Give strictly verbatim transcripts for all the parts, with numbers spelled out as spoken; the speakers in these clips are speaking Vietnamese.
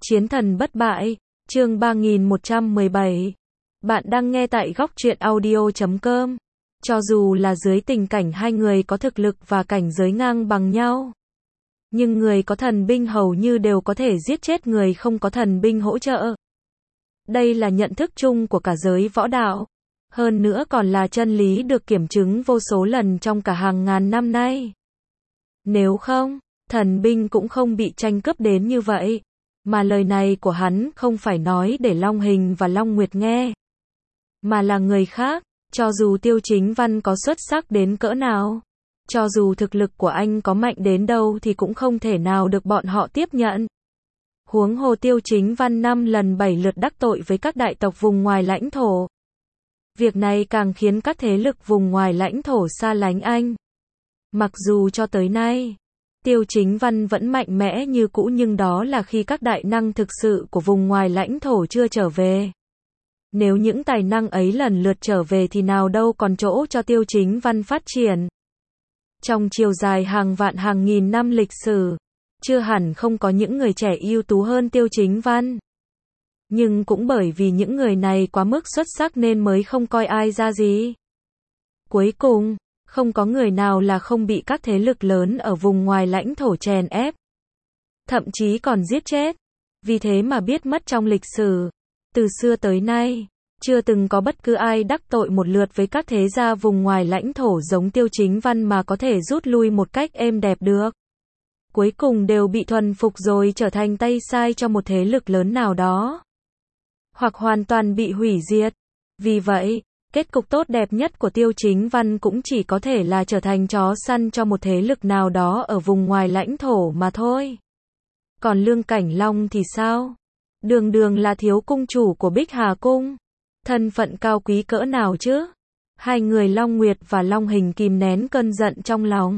Chiến thần bất bại, chương ba nghìn một trăm mười bảy. Bạn đang nghe tại góc truyện audio chấm com. Cho dù là dưới tình cảnh hai người có thực lực và cảnh giới ngang bằng nhau, nhưng người có thần binh hầu như đều có thể giết chết người không có thần binh hỗ trợ. Đây là nhận thức chung của cả giới võ đạo. Hơn nữa còn là chân lý được kiểm chứng vô số lần trong cả hàng ngàn năm nay. Nếu không, thần binh cũng không bị tranh cướp đến như vậy. Mà lời này của hắn không phải nói để Long Hình và Long Nguyệt nghe, mà là người khác. Cho dù Tiêu Chính Văn có xuất sắc đến cỡ nào, cho dù thực lực của anh có mạnh đến đâu thì cũng không thể nào được bọn họ tiếp nhận. Huống hồ Tiêu Chính Văn năm lần bảy lượt đắc tội với các đại tộc vùng ngoài lãnh thổ. Việc này càng khiến các thế lực vùng ngoài lãnh thổ xa lánh anh. Mặc dù cho tới nay, Tiêu Chính Văn vẫn mạnh mẽ như cũ, nhưng đó là khi các đại năng thực sự của vùng ngoài lãnh thổ chưa trở về. Nếu những tài năng ấy lần lượt trở về thì nào đâu còn chỗ cho Tiêu Chính Văn phát triển. Trong chiều dài hàng vạn hàng nghìn năm lịch sử, chưa hẳn không có những người trẻ ưu tú hơn Tiêu Chính Văn. Nhưng cũng bởi vì những người này quá mức xuất sắc nên mới không coi ai ra gì. Cuối cùng, không có người nào là không bị các thế lực lớn ở vùng ngoài lãnh thổ chèn ép, thậm chí còn giết chết. Vì thế mà biết mất trong lịch sử, từ xưa tới nay, chưa từng có bất cứ ai đắc tội một lượt với các thế gia vùng ngoài lãnh thổ giống Tiêu Chính Văn mà có thể rút lui một cách êm đẹp được. Cuối cùng đều bị thuần phục rồi trở thành tay sai cho một thế lực lớn nào đó, hoặc hoàn toàn bị hủy diệt. Vì vậy, kết cục tốt đẹp nhất của Tiêu Chính Văn cũng chỉ có thể là trở thành chó săn cho một thế lực nào đó ở vùng ngoài lãnh thổ mà thôi. Còn Lương Cảnh Long thì sao? Đường đường là thiếu cung chủ của Bích Hà Cung. Thân phận cao quý cỡ nào chứ? Hai người Long Nguyệt và Long Hình kìm nén cơn giận trong lòng,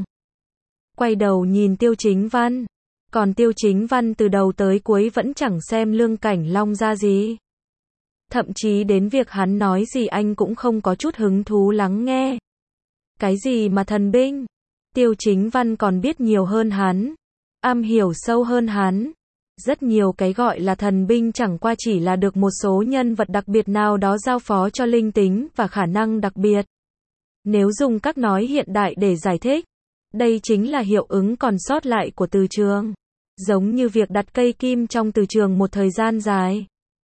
quay đầu nhìn Tiêu Chính Văn. Còn Tiêu Chính Văn từ đầu tới cuối vẫn chẳng xem Lương Cảnh Long ra gì. Thậm chí đến việc hắn nói gì anh cũng không có chút hứng thú lắng nghe. Cái gì mà thần binh? Tiêu Chính Văn còn biết nhiều hơn hắn, am hiểu sâu hơn hắn. Rất nhiều cái gọi là thần binh chẳng qua chỉ là được một số nhân vật đặc biệt nào đó giao phó cho linh tính và khả năng đặc biệt. Nếu dùng các nói hiện đại để giải thích, đây chính là hiệu ứng còn sót lại của từ trường. Giống như việc đặt cây kim trong từ trường một thời gian dài.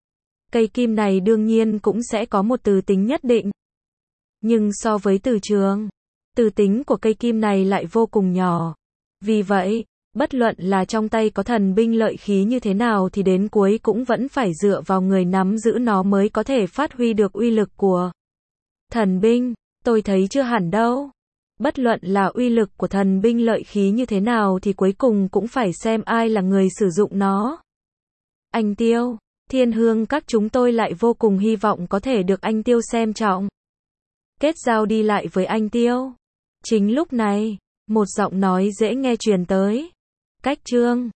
Cây kim này đương nhiên cũng sẽ có một từ tính nhất định. Nhưng so với từ trường, từ tính của cây kim này lại vô cùng nhỏ. Vì vậy, bất luận là trong tay có thần binh lợi khí như thế nào thì đến cuối cũng vẫn phải dựa vào người nắm giữ nó mới có thể phát huy được uy lực của thần binh. Tôi thấy chưa hẳn đâu. Bất luận là uy lực của thần binh lợi khí như thế nào thì cuối cùng cũng phải xem ai là người sử dụng nó. Anh Tiêu, Thiên Hương các chúng tôi lại vô cùng hy vọng có thể được anh Tiêu xem trọng, kết giao đi lại với anh Tiêu. Chính lúc này, một giọng nói dễ nghe truyền tới. Cách Trương,